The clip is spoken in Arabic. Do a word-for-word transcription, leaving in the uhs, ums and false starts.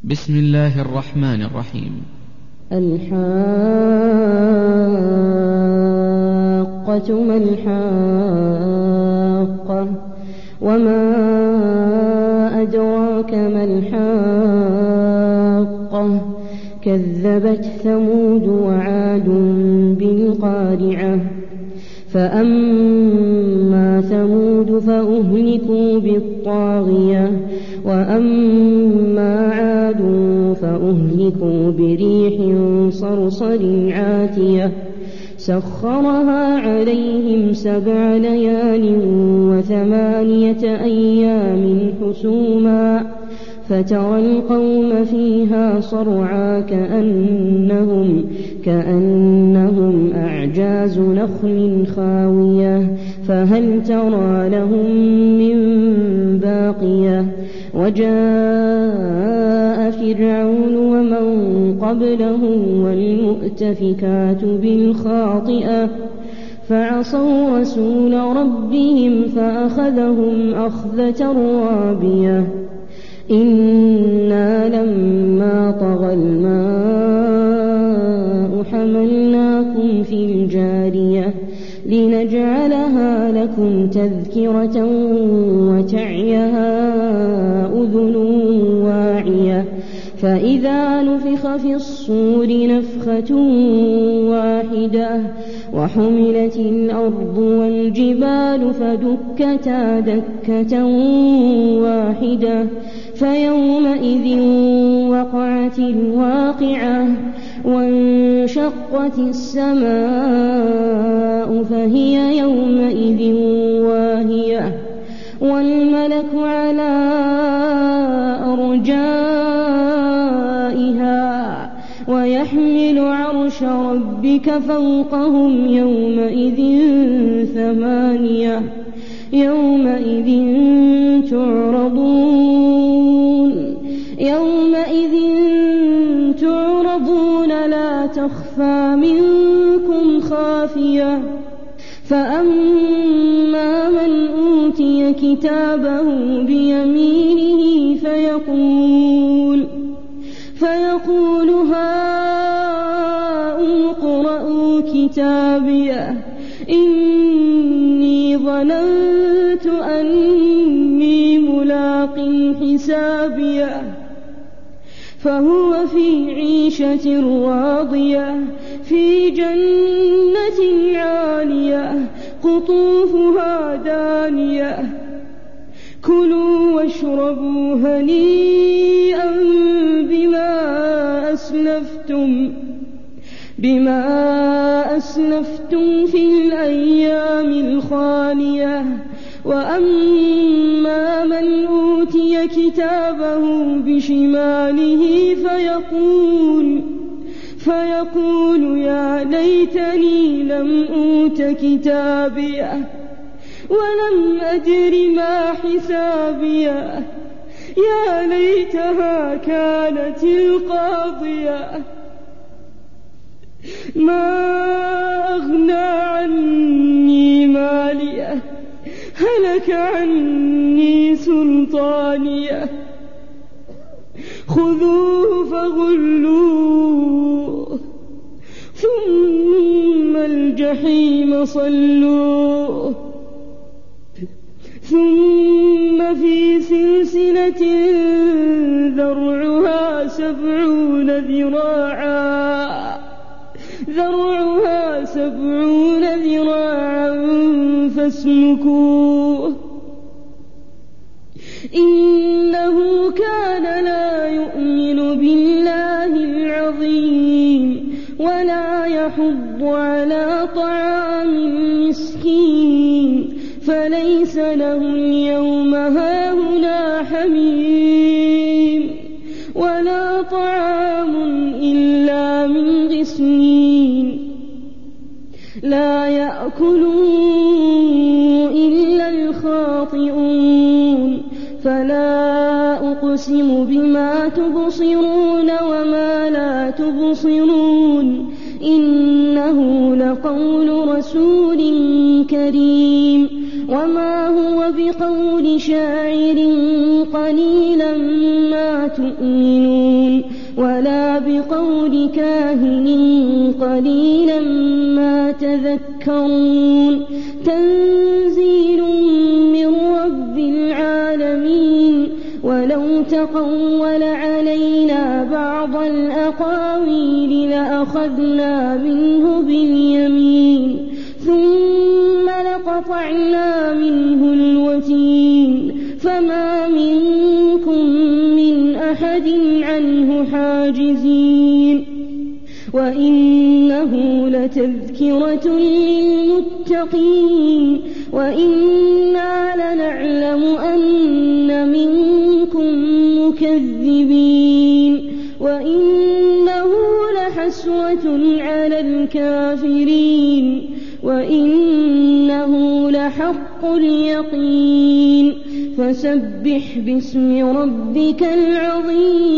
بسم الله الرحمن الرحيم. الحاقة ما الحاقة وما أدراك ما الحاقة كذبت ثمود وعاد بالقارعة فأما ثمود فأهلكوا بالطاغية وأما عاد فأهلكوا بريح صرصر عاتية سخرها عليهم سبع ليال وثمانية أيام حسوما فترى القوم فيها صرعى كأنهم, كأنهم أعجاز نخل خاوية فهل ترى لهم من باقية وجاء فرعون ومن قبله والمؤتفكات بالخاطئة فعصوا رسول ربهم فأخذهم أخذة رابية إنا لما طغى الماء حملناكم في الجارية لنجعلها لكم تذكرة وتعيها أذن واعية فإذا نفخ في الصور نفخة واحدة وحملت الأرض والجبال فدكتا دكة واحدة فيومئذ وقعت الواقعة وانشقت السماء فهي يومئذ واهية والملك على أرجائها ويحمل عرش ربك فوقهم يومئذ ثمانية يومئذ تعرضون يومئذ تعرضون لا تخفى منكم خافية فأما من أوتي كتابه بيمينه فيقول فيقول هاؤم اقرءوا كتابيه إني ظننت أني ملاق حسابيه فهو في عيشة راضية في جنة عالية قطوفها دانية كلوا واشربوا هنيئا بما أسلفتم بما أسلفتم في الأيام الخالية وأما من أوتي كتابه بشماله فيقول فيقول يا ليتني لم أوت كتابيه ولم أدر ما حسابيه يا ليتها كانت القاضية ما أغنى عني ماليه هلك عني سلطانيه خذوه فغلوه ثم الجحيم صلوه ثم في سلسلة ذرعها سبعون ذراعا ذرعها سبعون ذراعا فاسلكوه إنه كان لا يؤمن بالله العظيم ولا يحض على طعام المسكين فليس له اليوم هاهنا حميم ولا طعام إلا من غسلين لا يأكله إلا الخاطئون فلا أقسم بما تبصرون وما لا تبصرون إنه لقول رسول كريم وما هو بقول شاعر قليلا ما تؤمنون ولا بقول كاهن قليلا ما تذكرون تنزيل من رب العالمين ولو تقول علينا بعض الأقاويل لأخذنا منه باليمين ثم لقطعنا منه الوتين فما منكم من أحد عنه حاجزين وإنه لتذكرة للمتقين وإنا لنعلم أن منكم مكذبين وإنه لحسرة على الكافرين وإنه لحق اليقين فسبح باسم ربك العظيم